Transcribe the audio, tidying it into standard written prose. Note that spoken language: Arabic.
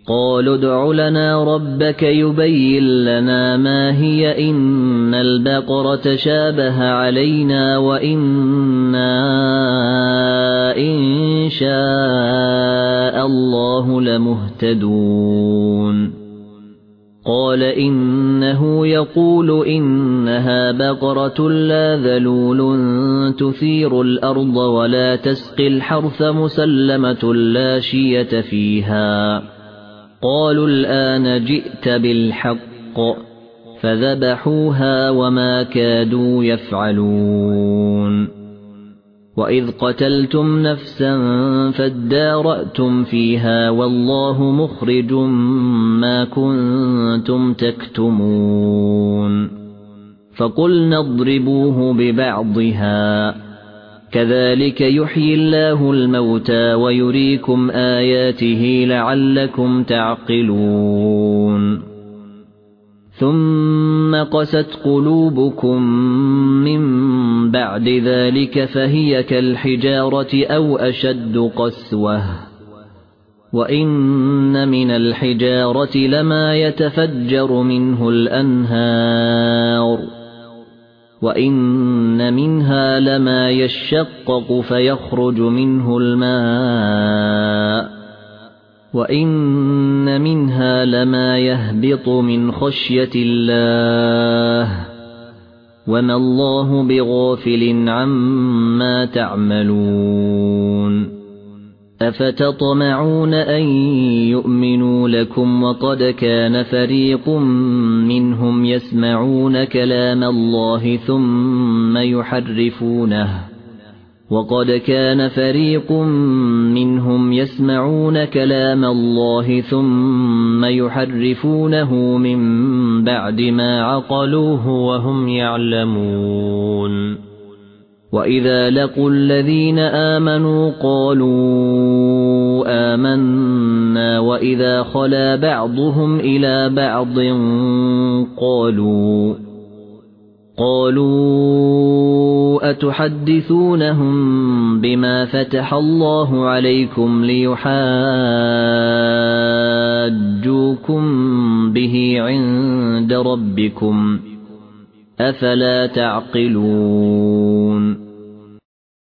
قالوا ادع لنا ربك يبين لنا ما هي إن البقرة شابه علينا وإنا إن شاء الله لمهتدون قال إنه يقول إنها بقرة لا ذلول تثير الأرض ولا تسقي الحرث مسلمة لا شية فيها قالوا الآن جئت بالحق فذبحوها وما كادوا يفعلون وإذ قتلتم نفسا فادارأتم فيها والله مخرج ما كنتم تكتمون فقلنا اضربوه ببعضها كذلك يحيي الله الموتى ويريكم آياته لعلكم تعقلون ثم قست قلوبكم من بعد ذلك فهي كالحجارة أو أشد قسوة وإن من الحجارة لما يتفجر منه الأنهار وإن منها لما يشقق فيخرج منه الماء وإن منها لما يهبط من خشية الله وما الله بغافل عما تعملون أفتطمعون أن يؤمنوا لكم وقد كان فريق منهم يسمعون كلام الله ثم يحرفونه وقد كان فريق منهم يسمعون كلام الله ثم يحرفونه من بعد ما عقلوه وهم يعلمون وإذا لقوا الذين آمنوا قالوا آمنا وإذا خلا بعضهم إلى بعض قالوا أتحدثونهم بما فتح الله عليكم ليحاجوكم به عند ربكم أفلا تعقلون